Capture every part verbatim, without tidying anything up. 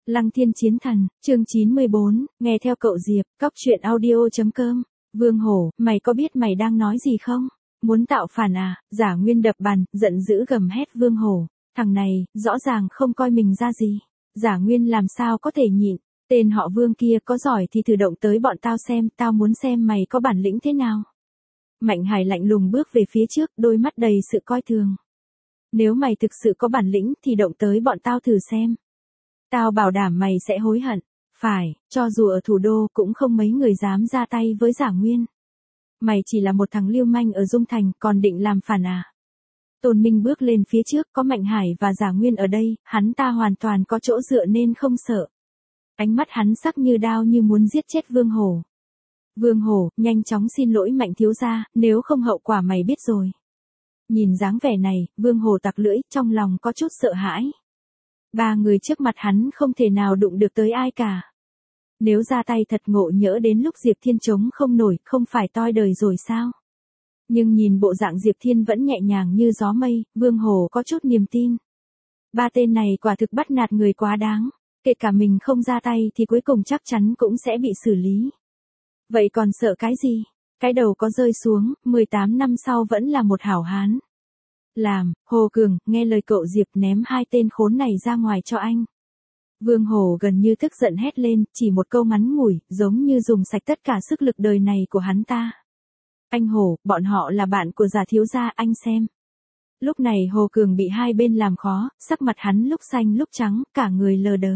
Lăng Thiên Chiến Thần, chương chín mươi bốn, nghe theo cậu Diệp, cóc truyện audio chấm com. Vương Hổ, mày có biết mày đang nói gì không? Muốn tạo phản à? Giả Nguyên đập bàn, giận dữ gầm hét Vương Hổ. Thằng này, rõ ràng không coi mình ra gì. Giả Nguyên làm sao có thể nhịn. Tên họ Vương kia có giỏi thì thử động tới bọn tao xem, tao muốn xem mày có bản lĩnh thế nào. Mạnh Hải lạnh lùng bước về phía trước, đôi mắt đầy sự coi thường. Nếu mày thực sự có bản lĩnh thì động tới bọn tao thử xem. Tao bảo đảm mày sẽ hối hận. Phải, cho dù ở thủ đô cũng không mấy người dám ra tay với Giả Nguyên. Mày chỉ là một thằng lưu manh ở Dung Thành, còn định làm phản à? Tôn Minh bước lên phía trước, có Mạnh Hải và Giả Nguyên ở đây, hắn ta hoàn toàn có chỗ dựa nên không sợ. Ánh mắt hắn sắc như đao như muốn giết chết Vương Hổ. Vương Hổ, nhanh chóng xin lỗi Mạnh thiếu gia, nếu không hậu quả mày biết rồi. Nhìn dáng vẻ này, Vương Hổ tặc lưỡi, trong lòng có chút sợ hãi. Ba người trước mặt hắn không thể nào đụng được tới ai cả. Nếu ra tay thật ngộ nhỡ đến lúc Diệp Thiên chống không nổi, không phải toi đời rồi sao? Nhưng nhìn bộ dạng Diệp Thiên vẫn nhẹ nhàng như gió mây, Vương Hổ có chút niềm tin. Ba tên này quả thực bắt nạt người quá đáng. Kể cả mình không ra tay thì cuối cùng chắc chắn cũng sẽ bị xử lý. Vậy còn sợ cái gì? Cái đầu có rơi xuống, mười tám năm sau vẫn là một hảo hán. Làm, Hồ Cường, nghe lời cậu Diệp ném hai tên khốn này ra ngoài cho anh. Vương Hổ gần như tức giận hét lên, chỉ một câu ngắn ngủi, giống như dùng sạch tất cả sức lực đời này của hắn ta. Anh Hổ, bọn họ là bạn của Giả thiếu gia, anh xem. Lúc này Hồ Cường bị hai bên làm khó, sắc mặt hắn lúc xanh lúc trắng, cả người lờ đờ.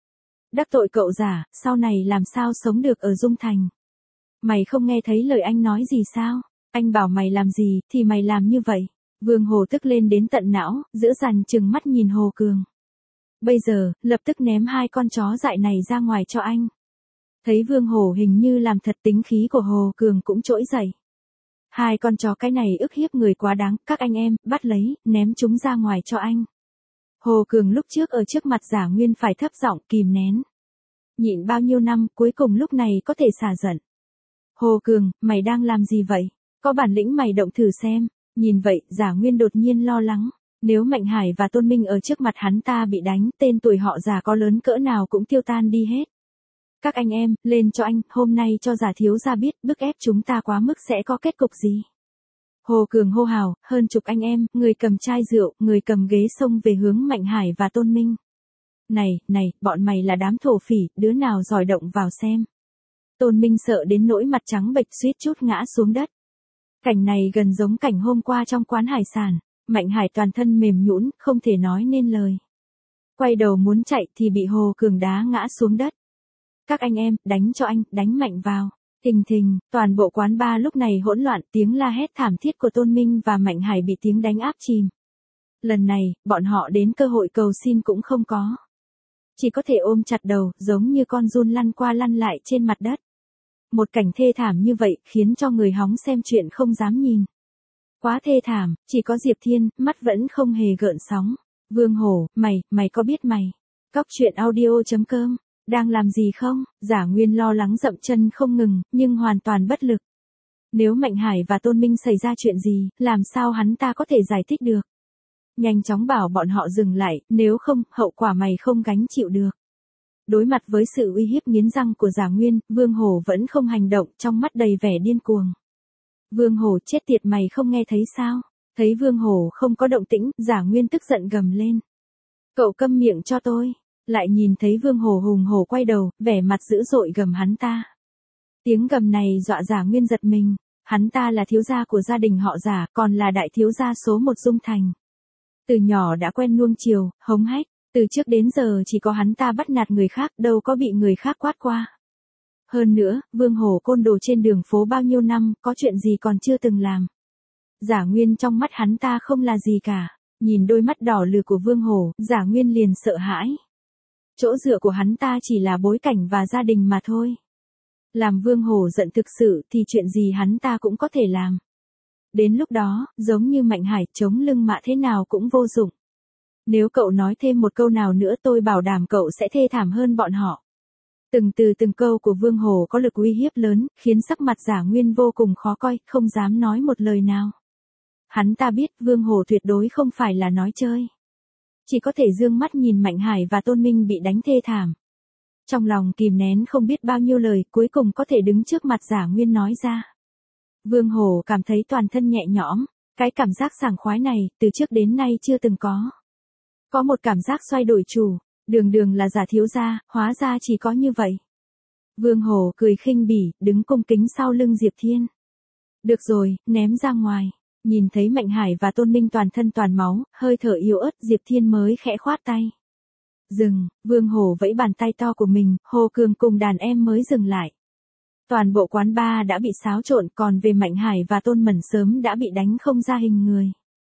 Đắc tội cậu Giả, sau này làm sao sống được ở Dung Thành? Mày không nghe thấy lời anh nói gì sao? Anh bảo mày làm gì, thì mày làm như vậy. Vương Hổ tức lên đến tận não, giữ dằn chừng mắt nhìn Hồ Cường. Bây giờ, lập tức ném hai con chó dại này ra ngoài cho anh. Thấy Vương Hổ hình như làm thật, tính khí của Hồ Cường cũng trỗi dậy. Hai con chó cái này ức hiếp người quá đáng, các anh em, bắt lấy, ném chúng ra ngoài cho anh. Hồ Cường lúc trước ở trước mặt Giả Nguyên phải thấp giọng kìm nén. Nhịn bao nhiêu năm, cuối cùng lúc này có thể xả giận. Hồ Cường, mày đang làm gì vậy? Có bản lĩnh mày động thử xem. Nhìn vậy, Giả Nguyên đột nhiên lo lắng. Nếu Mạnh Hải và Tôn Minh ở trước mặt hắn ta bị đánh, tên tuổi họ Giả có lớn cỡ nào cũng tiêu tan đi hết. Các anh em, lên cho anh, hôm nay cho Giả thiếu gia biết, bức ép chúng ta quá mức sẽ có kết cục gì. Hồ Cường hô hào, hơn chục anh em, người cầm chai rượu, người cầm ghế xông về hướng Mạnh Hải và Tôn Minh. Này, này, bọn mày là đám thổ phỉ, đứa nào giỏi động vào xem. Tôn Minh sợ đến nỗi mặt trắng bệch suýt chút ngã xuống đất. Cảnh này gần giống cảnh hôm qua trong quán hải sản. Mạnh Hải toàn thân mềm nhũn, không thể nói nên lời. Quay đầu muốn chạy thì bị Hồ Cường đá ngã xuống đất. Các anh em, đánh cho anh, đánh mạnh vào. Thình thình, toàn bộ quán bar lúc này hỗn loạn, tiếng la hét thảm thiết của Tôn Minh và Mạnh Hải bị tiếng đánh áp chìm. Lần này, bọn họ đến cơ hội cầu xin cũng không có. Chỉ có thể ôm chặt đầu, giống như con giun lăn qua lăn lại trên mặt đất. Một cảnh thê thảm như vậy, khiến cho người hóng xem chuyện không dám nhìn. Quá thê thảm, chỉ có Diệp Thiên, mắt vẫn không hề gợn sóng. Vương Hổ, mày, mày có biết mày? Cóc truyện audio chấm com, đang làm gì không? Giả Nguyên lo lắng dậm chân không ngừng, nhưng hoàn toàn bất lực. Nếu Mạnh Hải và Tôn Minh xảy ra chuyện gì, làm sao hắn ta có thể giải thích được? Nhanh chóng bảo bọn họ dừng lại, nếu không, hậu quả mày không gánh chịu được. Đối mặt với sự uy hiếp nghiến răng của Giả Nguyên, Vương Hổ vẫn không hành động, trong mắt đầy vẻ điên cuồng. Vương Hổ, chết tiệt, mày không nghe thấy sao? Thấy Vương Hổ không có động tĩnh, Giả Nguyên tức giận gầm lên. Cậu câm miệng cho tôi. Lại nhìn thấy Vương Hổ hùng hổ quay đầu, vẻ mặt dữ dội gầm hắn ta. Tiếng gầm này dọa Giả Nguyên giật mình. Hắn ta là thiếu gia của gia đình họ Giả, còn là đại thiếu gia số một Dung Thành. Từ nhỏ đã quen nuông chiều, hống hách. Từ trước đến giờ chỉ có hắn ta bắt nạt người khác, đâu có bị người khác quát qua. Hơn nữa, Vương Hổ côn đồ trên đường phố bao nhiêu năm, có chuyện gì còn chưa từng làm. Giả Nguyên trong mắt hắn ta không là gì cả. Nhìn đôi mắt đỏ lừ của Vương Hổ, Giả Nguyên liền sợ hãi. Chỗ dựa của hắn ta chỉ là bối cảnh và gia đình mà thôi. Làm Vương Hổ giận thực sự thì chuyện gì hắn ta cũng có thể làm. Đến lúc đó, giống như Mạnh Hải, chống lưng mạ thế nào cũng vô dụng. Nếu cậu nói thêm một câu nào nữa tôi bảo đảm cậu sẽ thê thảm hơn bọn họ. Từng từ từng câu của Vương Hổ có lực uy hiếp lớn, khiến sắc mặt Giả Nguyên vô cùng khó coi, không dám nói một lời nào. Hắn ta biết Vương Hổ tuyệt đối không phải là nói chơi. Chỉ có thể dương mắt nhìn Mạnh Hải và Tôn Minh bị đánh thê thảm. Trong lòng kìm nén không biết bao nhiêu lời, cuối cùng có thể đứng trước mặt Giả Nguyên nói ra. Vương Hổ cảm thấy toàn thân nhẹ nhõm, cái cảm giác sảng khoái này, từ trước đến nay chưa từng có. Có một cảm giác xoay đổi chủ, đường đường là Giả thiếu gia, hóa ra chỉ có như vậy. Vương Hổ cười khinh bỉ, đứng cung kính sau lưng Diệp Thiên. Được rồi, ném ra ngoài. Nhìn thấy Mạnh Hải và Tôn Minh toàn thân toàn máu, hơi thở yếu ớt, Diệp Thiên mới khẽ khoát tay. Dừng, Vương Hổ vẫy bàn tay to của mình, Hồ Cường cùng đàn em mới dừng lại. Toàn bộ quán bar đã bị xáo trộn, còn về Mạnh Hải và Tôn Mẩn sớm đã bị đánh không ra hình người.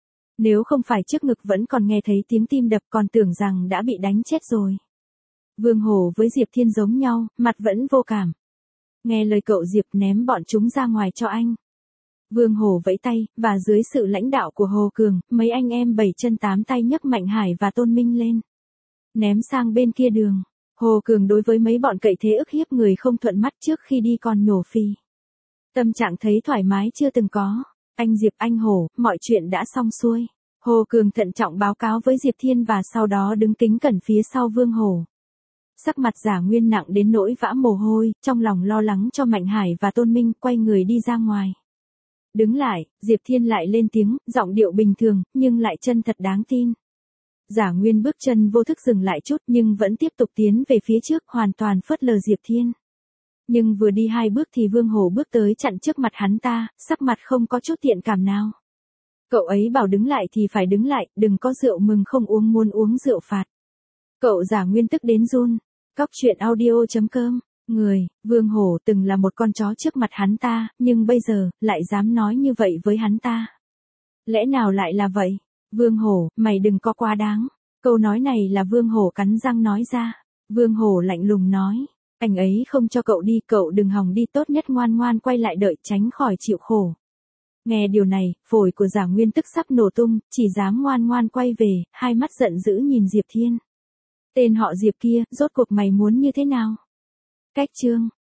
Nếu không phải trước ngực vẫn còn nghe thấy tiếng tim đập, còn tưởng rằng đã bị đánh chết rồi. Vương Hổ với Diệp Thiên giống nhau, mặt vẫn vô cảm. Nghe lời cậu Diệp, ném bọn chúng ra ngoài cho anh. Vương Hổ vẫy tay, và dưới sự lãnh đạo của Hồ Cường, mấy anh em bảy chân tám tay nhấc Mạnh Hải và Tôn Minh lên. Ném sang bên kia đường. Hồ Cường đối với mấy bọn cậy thế ức hiếp người không thuận mắt trước khi đi còn nhổ phì. Tâm trạng thấy thoải mái chưa từng có. Anh Diệp, anh Hổ, mọi chuyện đã xong xuôi. Hồ Cường thận trọng báo cáo với Diệp Thiên và sau đó đứng kính cẩn phía sau Vương Hổ. Sắc mặt Giả Nguyên nặng đến nỗi vã mồ hôi, trong lòng lo lắng cho Mạnh Hải và Tôn Minh, quay người đi ra ngoài. Đứng lại, Diệp Thiên lại lên tiếng, giọng điệu bình thường, nhưng lại chân thật đáng tin. Giả Nguyên bước chân vô thức dừng lại chút nhưng vẫn tiếp tục tiến về phía trước, hoàn toàn phớt lờ Diệp Thiên. Nhưng vừa đi hai bước thì Vương Hổ bước tới chặn trước mặt hắn ta, sắc mặt không có chút thiện cảm nào. Cậu ấy bảo đứng lại thì phải đứng lại, đừng có rượu mừng không uống muốn uống rượu phạt. Cậu Giả Nguyên tức đến run. Cóc truyện audio chấm com. Người, Vương Hổ từng là một con chó trước mặt hắn ta, nhưng bây giờ, lại dám nói như vậy với hắn ta. Lẽ nào lại là vậy? Vương Hổ, mày đừng có quá đáng. Câu nói này là Vương Hổ cắn răng nói ra. Vương Hổ lạnh lùng nói. Anh ấy không cho cậu đi, cậu đừng hòng đi, tốt nhất ngoan ngoan quay lại đợi, tránh khỏi chịu khổ. Nghe điều này, phổi của Giả Nguyên tức sắp nổ tung, chỉ dám ngoan ngoan quay về, hai mắt giận dữ nhìn Diệp Thiên. Tên họ Diệp kia, rốt cuộc mày muốn như thế nào? Cách chương.